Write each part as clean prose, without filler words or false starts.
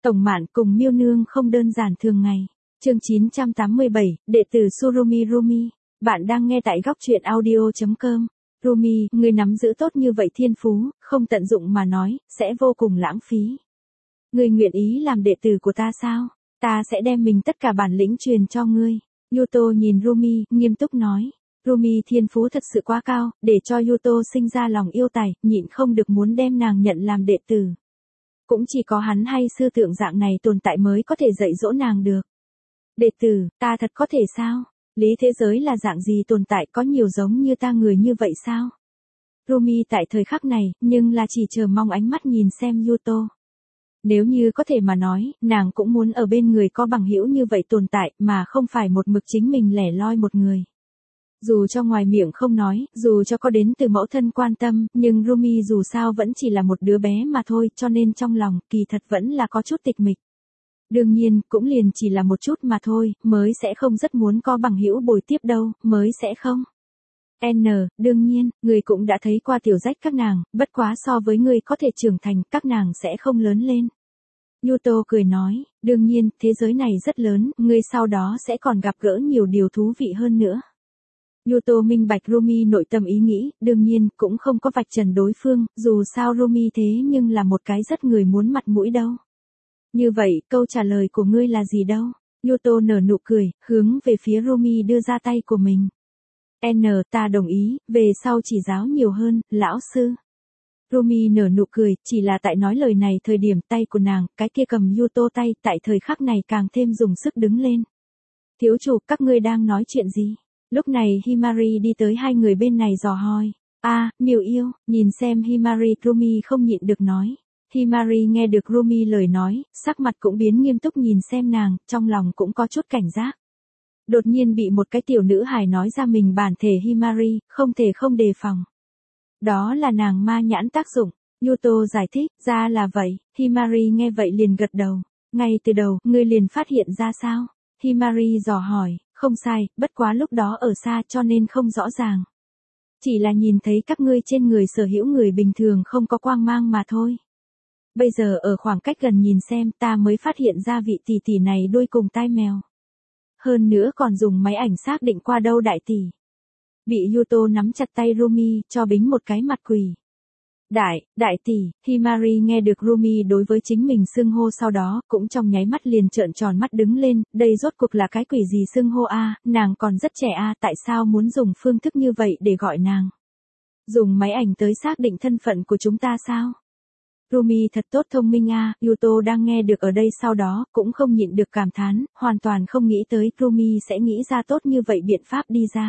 Tổng Mạn cùng Miêu Nương không đơn giản thường ngày. Chương 987, đệ tử Surumi Rumi. Bạn đang nghe tại góc truyện audio.com. Rumi, người nắm giữ tốt như vậy thiên phú, không tận dụng mà nói, sẽ vô cùng lãng phí. Ngươi nguyện ý làm đệ tử của ta sao? Ta sẽ đem mình tất cả bản lĩnh truyền cho ngươi. Yuto nhìn Rumi, nghiêm túc nói. Rumi thiên phú thật sự quá cao, để cho Yuto sinh ra lòng yêu tài, nhịn không được muốn đem nàng nhận làm đệ tử. Cũng chỉ có hắn hay sư tượng dạng này tồn tại mới có thể dạy dỗ nàng được. Đệ tử, ta thật có thể sao? Lý thế giới là dạng gì tồn tại có nhiều giống như ta người như vậy sao? Rumi tại thời khắc này, nhưng là chỉ chờ mong ánh mắt nhìn xem Yuto. Nếu như có thể mà nói, nàng cũng muốn ở bên người có bằng hữu như vậy tồn tại mà không phải một mực chính mình lẻ loi một người. Dù cho ngoài miệng không nói, dù cho có đến từ mẫu thân quan tâm, nhưng Rumi dù sao vẫn chỉ là một đứa bé mà thôi, cho nên trong lòng, kỳ thật vẫn là có chút tịch mịch. Đương nhiên, cũng liền chỉ là một chút mà thôi, mới sẽ không rất muốn có bằng hữu bồi tiếp đâu, mới sẽ không. Đương nhiên, người cũng đã thấy qua tiểu rách các nàng, bất quá so với người có thể trưởng thành, các nàng sẽ không lớn lên. Yuto cười nói, đương nhiên, thế giới này rất lớn, người sau đó sẽ còn gặp gỡ nhiều điều thú vị hơn nữa. Yuto minh bạch Rumi nội tâm ý nghĩ, đương nhiên, cũng không có vạch trần đối phương, dù sao Rumi thế nhưng là một cái rất người muốn mặt mũi đâu. Như vậy, câu trả lời của ngươi là gì đâu? Yuto nở nụ cười, hướng về phía Rumi đưa ra tay của mình. Ta đồng ý, về sau chỉ giáo nhiều hơn, lão sư. Rumi nở nụ cười, chỉ là tại nói lời này thời điểm tay của nàng, cái kia cầm Yuto tay, tại thời khắc này càng thêm dùng sức đứng lên. Thiếu chủ, các ngươi đang nói chuyện gì? Lúc này Himari đi tới hai người bên này dò hỏi. Miêu yêu, nhìn xem Himari, Rumi không nhịn được nói. Himari nghe được Rumi lời nói, sắc mặt cũng biến nghiêm túc nhìn xem nàng, trong lòng cũng có chút cảnh giác. Đột nhiên bị một cái tiểu nữ hài nói ra mình bản thể Himari, không thể không đề phòng. Đó là nàng ma nhãn tác dụng. Yuto giải thích, ra là vậy. Himari nghe vậy liền gật đầu. Ngay từ đầu, ngươi liền phát hiện ra sao? Himari dò hỏi, không sai, bất quá lúc đó ở xa cho nên không rõ ràng. Chỉ là nhìn thấy các ngươi trên người sở hữu người bình thường không có quang mang mà thôi. Bây giờ ở khoảng cách gần nhìn xem ta mới phát hiện ra vị tỷ tỷ này đuôi cùng tai mèo. Hơn nữa còn dùng máy ảnh xác định qua đâu đại tỷ. Bị Yuto nắm chặt tay Rumi, cho bính một cái mặt quỳ. Đại tỷ, Himari nghe được Rumi đối với chính mình xưng hô sau đó, cũng trong nháy mắt liền trợn tròn mắt đứng lên, đây rốt cuộc là cái quỷ gì xưng hô nàng còn rất trẻ tại sao muốn dùng phương thức như vậy để gọi nàng? Dùng máy ảnh tới xác định thân phận của chúng ta sao? Rumi thật tốt thông minh Yuto đang nghe được ở đây sau đó, cũng không nhịn được cảm thán, hoàn toàn không nghĩ tới Rumi sẽ nghĩ ra tốt như vậy biện pháp đi ra.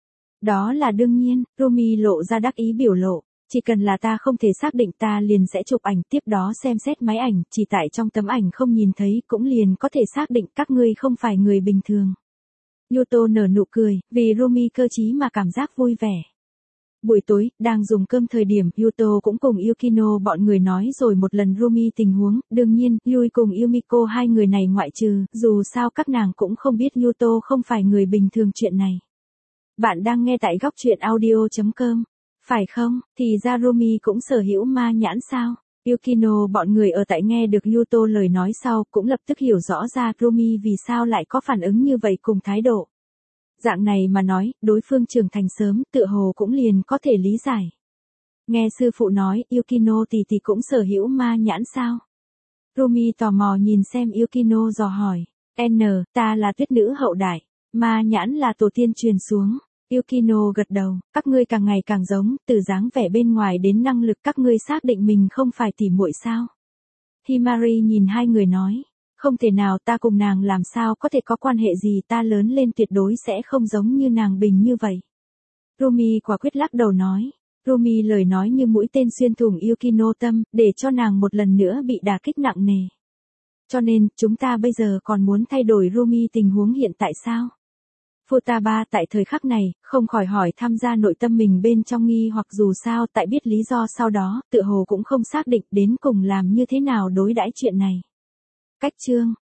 Đó là đương nhiên, Rumi lộ ra đắc ý biểu lộ, chỉ cần là ta không thể xác định ta liền sẽ chụp ảnh tiếp đó xem xét máy ảnh, chỉ tại trong tấm ảnh không nhìn thấy cũng liền có thể xác định các ngươi không phải người bình thường. Yuto nở nụ cười, vì Rumi cơ trí mà cảm giác vui vẻ. Buổi tối, đang dùng cơm thời điểm, Yuto cũng cùng Yukino bọn người nói rồi một lần Rumi tình huống, đương nhiên, Yui cùng Yumiko hai người này ngoại trừ, dù sao các nàng cũng không biết Yuto không phải người bình thường chuyện này. Bạn đang nghe tại góc truyện audio.com, phải không, thì ra Rumi cũng sở hữu ma nhãn sao? Yukino bọn người ở tại nghe được Yuto lời nói sau, cũng lập tức hiểu rõ ra Rumi vì sao lại có phản ứng như vậy cùng thái độ. Dạng này mà nói, đối phương trưởng thành sớm, tựa hồ cũng liền có thể lý giải. Nghe sư phụ nói, Yukino tỷ tỷ cũng sở hữu ma nhãn sao? Rumi tò mò nhìn xem Yukino dò hỏi. Ta là tuyết nữ hậu đại, ma nhãn là tổ tiên truyền xuống. Yukino gật đầu, các ngươi càng ngày càng giống, từ dáng vẻ bên ngoài đến năng lực các ngươi xác định mình không phải tỉ muội sao? Himari nhìn hai người nói. Không thể nào, ta cùng nàng làm sao có thể có quan hệ gì, ta lớn lên tuyệt đối sẽ không giống như nàng bình như vậy. Rumi quả quyết lắc đầu nói. Rumi lời nói như mũi tên xuyên thủng Yukino tâm, để cho nàng một lần nữa bị đả kích nặng nề. Cho nên, chúng ta bây giờ còn muốn thay đổi Rumi tình huống hiện tại sao? Futaba tại thời khắc này, không khỏi hỏi tham gia nội tâm mình bên trong nghi hoặc dù sao tại biết lý do sau đó, tựa hồ cũng không xác định đến cùng làm như thế nào đối đãi chuyện này. Cách chương